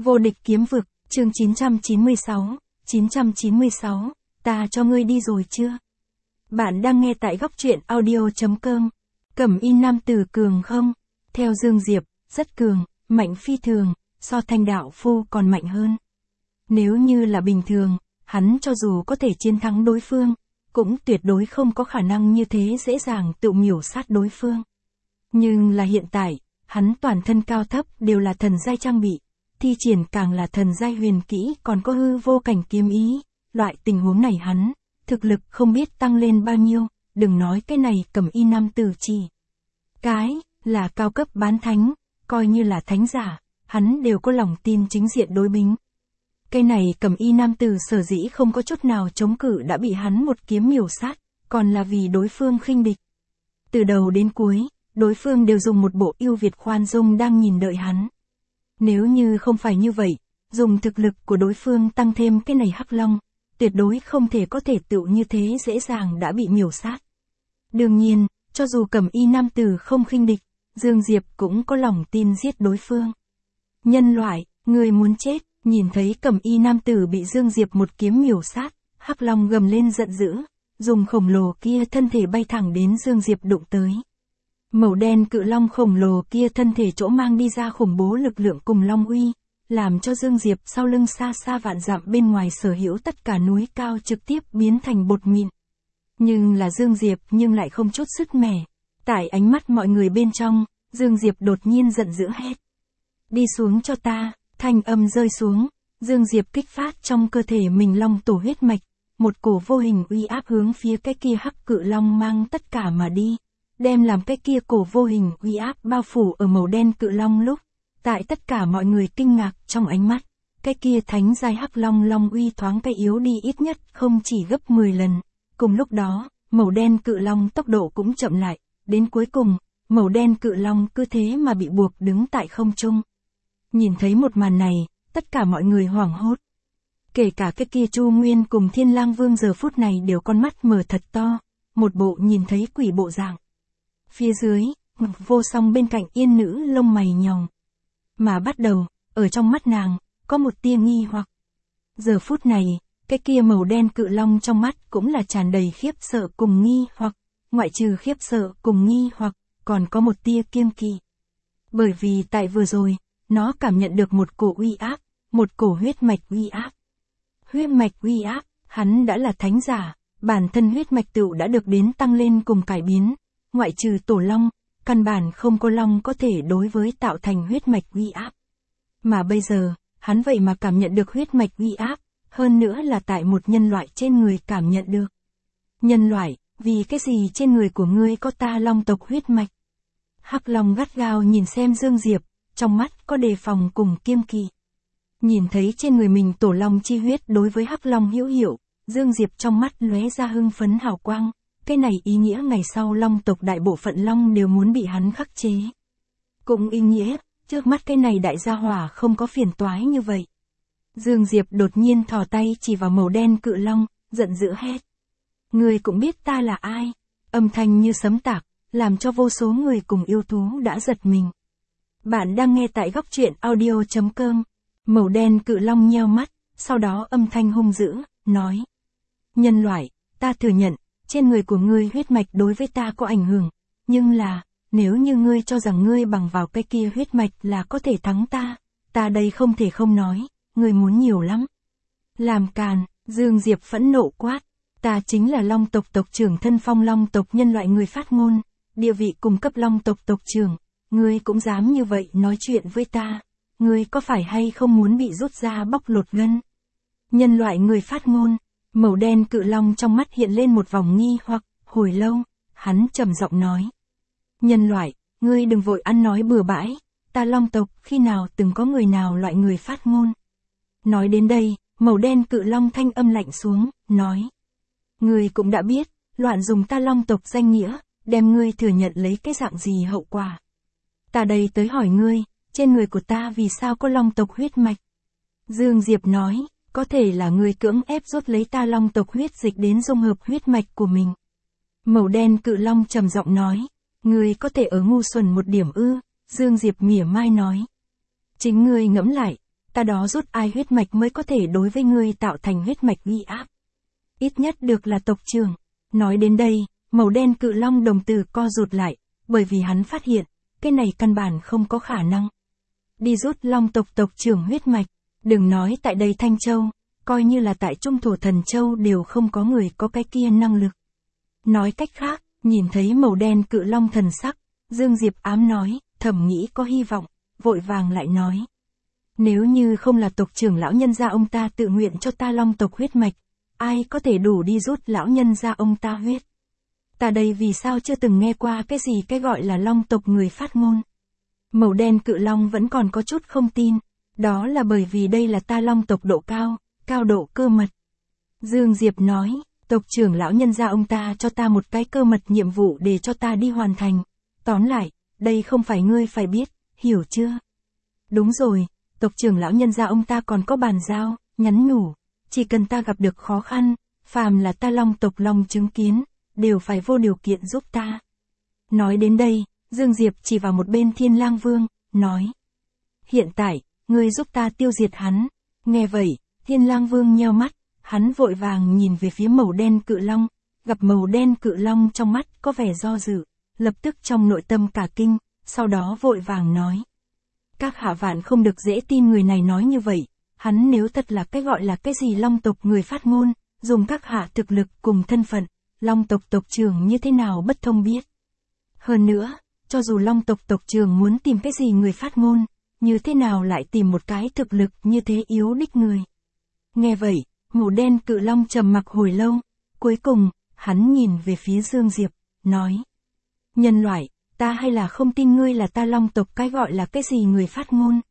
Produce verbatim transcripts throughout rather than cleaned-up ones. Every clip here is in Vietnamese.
Vô địch kiếm vực, chương chín trăm chín mươi sáu, chín trăm chín mươi sáu, ta cho ngươi đi rồi chưa? Bạn đang nghe tại góc truyện audio.com. Cẩm y nam tử cường không? Theo Dương Diệp, rất cường, mạnh phi thường, so Thanh đạo phu còn mạnh hơn. Nếu như là bình thường, hắn cho dù có thể chiến thắng đối phương, cũng tuyệt đối không có khả năng như thế dễ dàng tự miểu sát đối phương. Nhưng là hiện tại, hắn toàn thân cao thấp đều là thần giai trang bị, thi triển càng là thần giai huyền kỹ còn có hư vô cảnh kiếm ý, loại tình huống này hắn, thực lực không biết tăng lên bao nhiêu, đừng nói cái này Cẩm y nam tử chỉ. Cái, là cao cấp bán thánh, coi như là thánh giả, hắn đều có lòng tin chính diện đối bính. Cái này Cẩm y nam tử sở dĩ không có chút nào chống cự đã bị hắn một kiếm miểu sát, còn là vì đối phương khinh địch. Từ đầu đến cuối, đối phương đều dùng một bộ yêu Việt khoan dung đang nhìn đợi hắn. Nếu như không phải như vậy, dùng thực lực của đối phương tăng thêm cái này hắc long, tuyệt đối không thể có thể tự như thế dễ dàng đã bị miểu sát. Đương nhiên, cho dù Cẩm y nam tử không khinh địch, Dương Diệp cũng có lòng tin giết đối phương. Nhân loại, người muốn chết, nhìn thấy Cẩm y nam tử bị Dương Diệp một kiếm miểu sát, hắc long gầm lên giận dữ, dùng khổng lồ kia thân thể bay thẳng đến Dương Diệp đụng tới. Màu đen cự long khổng lồ kia thân thể chỗ mang đi ra khủng bố lực lượng cùng long uy, làm cho Dương Diệp sau lưng xa xa vạn dặm bên ngoài sở hữu tất cả núi cao trực tiếp biến thành bột mịn. Nhưng là Dương Diệp nhưng lại không chút sức mẻ. Tại ánh mắt mọi người bên trong, Dương Diệp đột nhiên giận dữ hét. Đi xuống cho ta, thanh âm rơi xuống, Dương Diệp kích phát trong cơ thể mình long tổ huyết mạch, một cổ vô hình uy áp hướng phía cái kia hắc cự long mang tất cả mà đi. Đem làm cái kia cổ vô hình uy áp bao phủ ở màu đen cự long lúc, tại tất cả mọi người kinh ngạc trong ánh mắt, cái kia thánh giai hắc long long uy thoáng cái yếu đi ít nhất không chỉ gấp mười lần. Cùng lúc đó, màu đen cự long tốc độ cũng chậm lại, đến cuối cùng, màu đen cự long cứ thế mà bị buộc đứng tại không trung. Nhìn thấy một màn này, tất cả mọi người hoảng hốt. Kể cả cái kia Chu Nguyên cùng Thiên Lang Vương giờ phút này đều con mắt mở thật to, một bộ nhìn thấy quỷ bộ dạng. Phía dưới, Vô Song bên cạnh yên nữ lông mày nhòng. Mà bắt đầu, ở trong mắt nàng, có một tia nghi hoặc. Giờ phút này, cái kia màu đen cự long trong mắt cũng là tràn đầy khiếp sợ cùng nghi hoặc, ngoại trừ khiếp sợ cùng nghi hoặc, còn có một tia kiêng kỵ. Bởi vì tại vừa rồi, nó cảm nhận được một cổ uy áp, một cổ huyết mạch uy áp. Huyết mạch uy áp, hắn đã là thánh giả, bản thân huyết mạch tựu đã được đến tăng lên cùng cải biến. Ngoại trừ tổ long, căn bản không có long có thể đối với tạo thành huyết mạch uy áp. Mà bây giờ, hắn vậy mà cảm nhận được huyết mạch uy áp, hơn nữa là tại một nhân loại trên người cảm nhận được. Nhân loại, vì cái gì trên người của ngươi có ta long tộc huyết mạch? Hắc long gắt gao nhìn xem Dương Diệp, trong mắt có đề phòng cùng kiêng kỵ. Nhìn thấy trên người mình tổ long chi huyết đối với hắc long hữu hiệu, Dương Diệp trong mắt lóe ra hưng phấn hào quang. Cái này ý nghĩa ngày sau long tộc đại bộ phận long đều muốn bị hắn khắc chế. Cũng ý nghĩa, trước mắt cái này đại gia hỏa không có phiền toái như vậy. Dương Diệp đột nhiên thò tay chỉ vào màu đen cự long, giận dữ hét. Người cũng biết ta là ai, âm thanh như sấm tạc, làm cho vô số người cùng yêu thú đã giật mình. Bạn đang nghe tại góc truyện audio.com, màu đen cự long nheo mắt, sau đó âm thanh hung dữ, nói. Nhân loại, ta thừa nhận. Trên người của ngươi huyết mạch đối với ta có ảnh hưởng, nhưng là, nếu như ngươi cho rằng ngươi bằng vào cái kia huyết mạch là có thể thắng ta, ta đây không thể không nói, ngươi muốn nhiều lắm. Làm càn, Dương Diệp phẫn nộ quát, ta chính là long tộc tộc trưởng thân phong long tộc nhân loại người phát ngôn, địa vị cùng cấp long tộc tộc trưởng, ngươi cũng dám như vậy nói chuyện với ta, ngươi có phải hay không muốn bị rút ra bóc lột gân? Nhân loại người phát ngôn. Màu đen cự long trong mắt hiện lên một vòng nghi hoặc, hồi lâu, hắn trầm giọng nói. Nhân loại, ngươi đừng vội ăn nói bừa bãi, ta long tộc khi nào từng có người nào loại người phát ngôn. Nói đến đây, màu đen cự long thanh âm lạnh xuống, nói. Ngươi cũng đã biết, loạn dùng ta long tộc danh nghĩa, đem ngươi thừa nhận lấy cái dạng gì hậu quả. Ta đây tới hỏi ngươi, trên người của ta vì sao có long tộc huyết mạch? Dương Diệp nói. Có thể là người cưỡng ép rút lấy ta long tộc huyết dịch đến dung hợp huyết mạch của mình. Màu đen cự long trầm giọng nói. Người có thể ở ngu xuẩn một điểm ư, Dương Diệp mỉa mai nói. Chính ngươi ngẫm lại, ta đó rút ai huyết mạch mới có thể đối với ngươi tạo thành huyết mạch uy áp. Ít nhất được là tộc trưởng. Nói đến đây, màu đen cự long đồng tử co rụt lại, bởi vì hắn phát hiện, cái này căn bản không có khả năng. Đi rút long tộc tộc trưởng huyết mạch, đừng nói tại đây Thanh Châu, coi như là tại Trung Thổ Thần Châu đều không có người có cái kia năng lực. Nói cách khác, nhìn thấy màu đen cự long thần sắc, Dương Diệp ám nói, thầm nghĩ có hy vọng, vội vàng lại nói. Nếu như không là tộc trưởng lão nhân gia ông ta tự nguyện cho ta long tộc huyết mạch, ai có thể đủ đi rút lão nhân gia ông ta huyết? Ta đây vì sao chưa từng nghe qua cái gì cái gọi là long tộc người phát ngôn? Màu đen cự long vẫn còn có chút không tin, đó là bởi vì đây là ta long tộc độ cao, cao độ cơ mật. Dương Diệp nói, tộc trưởng lão nhân gia ông ta cho ta một cái cơ mật nhiệm vụ để cho ta đi hoàn thành. Tóm lại, đây không phải ngươi phải biết, hiểu chưa? Đúng rồi, tộc trưởng lão nhân gia ông ta còn có bàn giao, nhắn nhủ, chỉ cần ta gặp được khó khăn, phàm là ta long tộc long chứng kiến, đều phải vô điều kiện giúp ta. Nói đến đây, Dương Diệp chỉ vào một bên Thiên Lang Vương, nói. Hiện tại, ngươi giúp ta tiêu diệt hắn. Nghe vậy, Thiên Lang Vương nheo mắt, hắn vội vàng nhìn về phía màu đen cự long, gặp màu đen cự long trong mắt có vẻ do dự, lập tức trong nội tâm cả kinh, sau đó vội vàng nói. Các hạ vạn không được dễ tin người này nói như vậy, hắn nếu thật là cái gọi là cái gì long tộc người phát ngôn, dùng các hạ thực lực cùng thân phận, long tộc tộc trưởng như thế nào bất thông biết. Hơn nữa, cho dù long tộc tộc trưởng muốn tìm cái gì người phát ngôn, như thế nào lại tìm một cái thực lực như thế yếu đích người. Nghe vậy, màu đen cự long trầm mặc hồi lâu, cuối cùng, hắn nhìn về phía Dương Diệp, nói. Nhân loại, ta hay là không tin ngươi là ta long tộc cái gọi là cái gì người phát ngôn.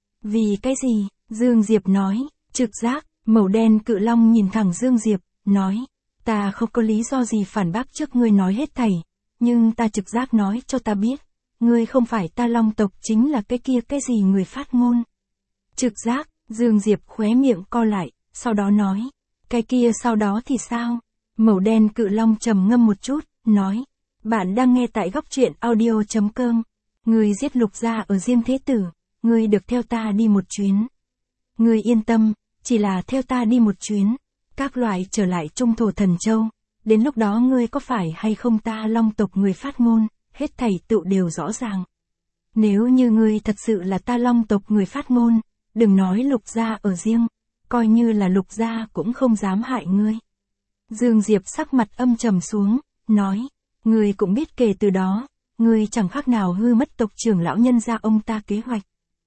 Vì cái gì, Dương Diệp nói, trực giác, màu đen cự long nhìn thẳng Dương Diệp, nói. Ta không có lý do gì phản bác trước ngươi nói hết thảy, nhưng ta trực giác nói cho ta biết, ngươi không phải ta long tộc chính là cái kia cái gì người phát ngôn. Trực giác, Dương Diệp khóe miệng co lại, sau đó nói, cái kia sau đó thì sao? Màu đen cự long trầm ngâm một chút, nói, bạn đang nghe tại góc truyện audio chấm com, ngươi giết Lục gia ở Diêm Thế Tử, ngươi được theo ta đi một chuyến. Ngươi yên tâm, chỉ là theo ta đi một chuyến, các loại trở lại Trung Thổ Thần Châu, đến lúc đó ngươi có phải hay không ta long tộc người phát ngôn, hết thảy tự đều rõ ràng. Nếu như ngươi thật sự là ta long tộc người phát ngôn, đừng nói Lục gia ở riêng, coi như là Lục gia cũng không dám hại ngươi. Dương Diệp sắc mặt âm trầm xuống, nói, ngươi cũng biết kể từ đó, ngươi chẳng khác nào hư mất tộc trưởng lão nhân gia ông ta kế hoạch.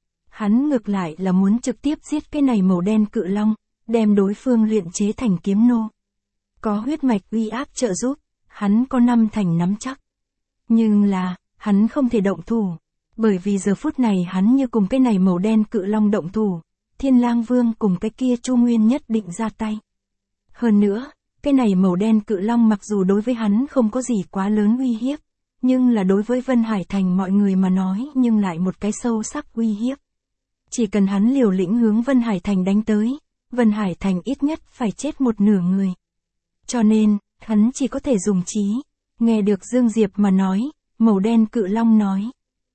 Hắn ngược lại là muốn trực tiếp giết cái này màu đen cự long, đem đối phương luyện chế thành kiếm nô. Có huyết mạch uy áp trợ giúp, hắn có năm thành nắm chắc. Nhưng là, hắn không thể động thủ, bởi vì giờ phút này hắn như cùng cái này màu đen cự long động thủ, Thiên Lang Vương cùng cái kia Chu Nguyên nhất định ra tay. Hơn nữa, cái này màu đen cự long mặc dù đối với hắn không có gì quá lớn uy hiếp, nhưng là đối với Vân Hải Thành mọi người mà nói nhưng lại một cái sâu sắc uy hiếp. Chỉ cần hắn liều lĩnh hướng Vân Hải Thành đánh tới, Vân Hải Thành ít nhất phải chết một nửa người. Cho nên, hắn chỉ có thể dùng trí. Nghe được Dương Diệp mà nói, màu đen cự long nói.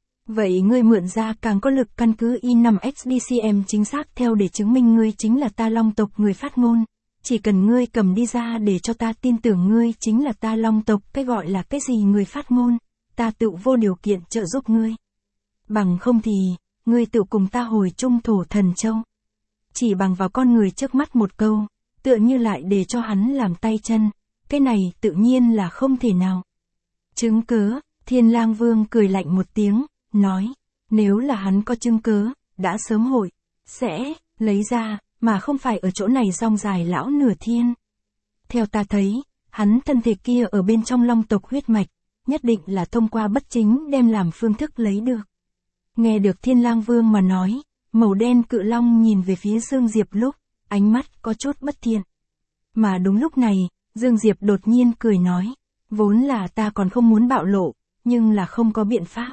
Vậy ngươi mượn ra càng có lực căn cứ i năm x D C M chính xác theo để chứng minh ngươi chính là ta long tộc người phát ngôn. Chỉ cần ngươi cầm đi ra để cho ta tin tưởng ngươi chính là ta long tộc cái gọi là cái gì người phát ngôn, ta tự vô điều kiện trợ giúp ngươi. Bằng không thì, ngươi tự cùng ta hồi Trung Thổ Thần Châu. Chỉ bằng vào con người trước mắt một câu, tựa như lại để cho hắn làm tay chân, cái này tự nhiên là không thể nào. Chứng cớ, Thiên Lang Vương cười lạnh một tiếng, nói, nếu là hắn có chứng cớ, đã sớm hội, sẽ, lấy ra, mà không phải ở chỗ này rong dài lão nửa thiên. Theo ta thấy, hắn thân thể kia ở bên trong long tộc huyết mạch, nhất định là thông qua bất chính đem làm phương thức lấy được. Nghe được Thiên Lang Vương mà nói, màu đen cự long nhìn về phía Dương Diệp lúc, ánh mắt có chút bất thiện. Mà đúng lúc này, Dương Diệp đột nhiên cười nói, vốn là ta còn không muốn bạo lộ, nhưng là không có biện pháp.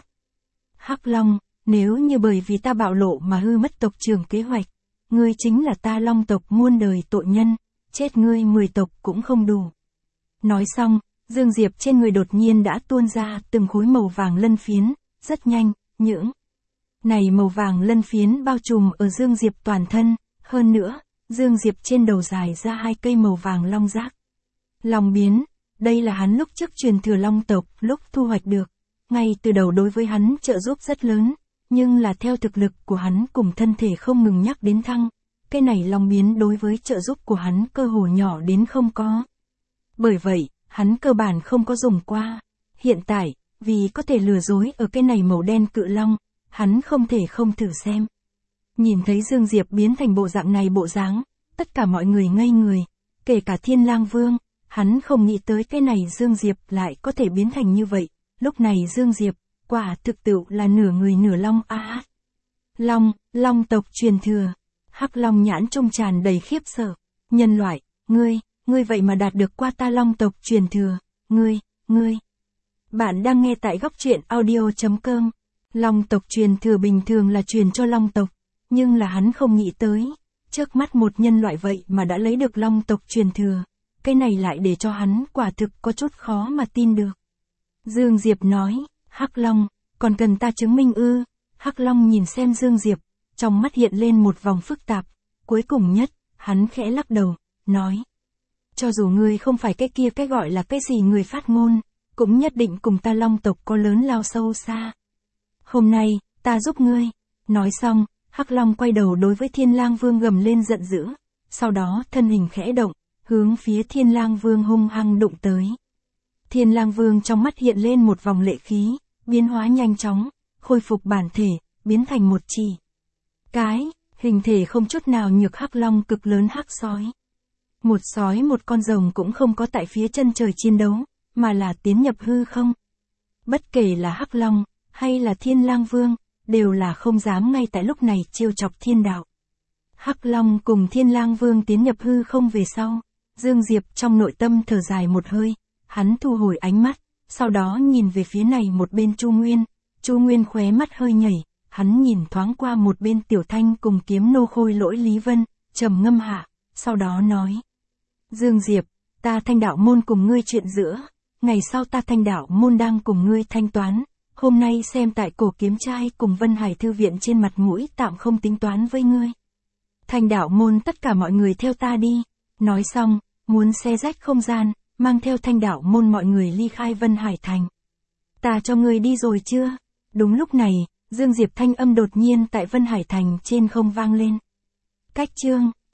Hắc Long, nếu như bởi vì ta bạo lộ mà hư mất tộc trưởng kế hoạch, ngươi chính là ta long tộc muôn đời tội nhân, chết ngươi mười tộc cũng không đủ. Nói xong, Dương Diệp trên người đột nhiên đã tuôn ra từng khối màu vàng lân phiến, rất nhanh, những Này màu vàng lân phiến bao trùm ở Dương Diệp toàn thân, hơn nữa, Dương Diệp trên đầu dài ra hai cây màu vàng long giác. Long biến, đây là hắn lúc trước truyền thừa long tộc lúc thu hoạch được. Ngay từ đầu đối với hắn trợ giúp rất lớn, nhưng là theo thực lực của hắn cùng thân thể không ngừng nhắc đến thăng. Cái này long biến đối với trợ giúp của hắn cơ hồ nhỏ đến không có. Bởi vậy, hắn cơ bản không có dùng qua. Hiện tại, vì có thể lừa dối ở cái này màu đen cự long, hắn không thể không thử xem. Nhìn thấy Dương Diệp biến thành bộ dạng này bộ dáng, tất cả mọi người ngây người, kể cả Thiên Lang Vương, hắn không nghĩ tới cái này Dương Diệp lại có thể biến thành như vậy. Lúc này Dương Diệp, quả thực tự là nửa người nửa long a. À, long, long tộc truyền thừa. Hắc Long nhãn trông tràn đầy khiếp sợ. Nhân loại, ngươi, ngươi vậy mà đạt được qua ta long tộc truyền thừa, ngươi, ngươi. Bạn đang nghe tại góc truyện audio chấm com. Long tộc truyền thừa bình thường là truyền cho long tộc, nhưng là hắn không nghĩ tới, trước mắt một nhân loại vậy mà đã lấy được long tộc truyền thừa. Cái này lại để cho hắn quả thực có chút khó mà tin được. Dương Diệp nói, Hắc Long, còn cần ta chứng minh ư? Hắc Long nhìn xem Dương Diệp, trong mắt hiện lên một vòng phức tạp, cuối cùng nhất, hắn khẽ lắc đầu, nói. Cho dù ngươi không phải cái kia cái gọi là cái gì người phát ngôn, cũng nhất định cùng ta long tộc có lớn lao sâu xa. Hôm nay, ta giúp ngươi. Nói xong, Hắc Long quay đầu đối với Thiên Lang Vương gầm lên giận dữ, sau đó thân hình khẽ động, hướng phía Thiên Lang Vương hung hăng đụng tới. Thiên Lang Vương trong mắt hiện lên một vòng lệ khí, biến hóa nhanh chóng, khôi phục bản thể, biến thành một chỉ cái, hình thể không chút nào nhược Hắc Long cực lớn hắc sói. Một sói một con rồng cũng không có tại phía chân trời chiến đấu, mà là tiến nhập hư không. Bất kể là Hắc Long, hay là Thiên Lang Vương, đều là không dám ngay tại lúc này trêu chọc thiên đạo. Hắc Long cùng Thiên Lang Vương tiến nhập hư không về sau, Dương Diệp trong nội tâm thở dài một hơi, hắn thu hồi ánh mắt, sau đó nhìn về phía này một bên Chu Nguyên, Chu Nguyên khóe mắt hơi nhảy, hắn nhìn thoáng qua một bên Tiểu Thanh cùng kiếm nô Khôi Lỗi Lý Vân, trầm ngâm hạ, sau đó nói. Dương Diệp, ta Thanh Đạo môn cùng ngươi chuyện giữa, ngày sau ta Thanh Đạo môn đang cùng ngươi thanh toán, hôm nay xem tại cổ kiếm trai cùng Vân Hải Thư viện trên mặt mũi tạm không tính toán với ngươi. Thanh Đạo môn tất cả mọi người theo ta đi, nói xong, muốn xé rách không gian, mang theo Thanh Đạo môn mọi người ly khai Vân Hải Thành. Ta cho ngươi đi rồi chưa? Đúng lúc này, Dương Diệp thanh âm đột nhiên tại Vân Hải Thành trên không vang lên. Cách chương,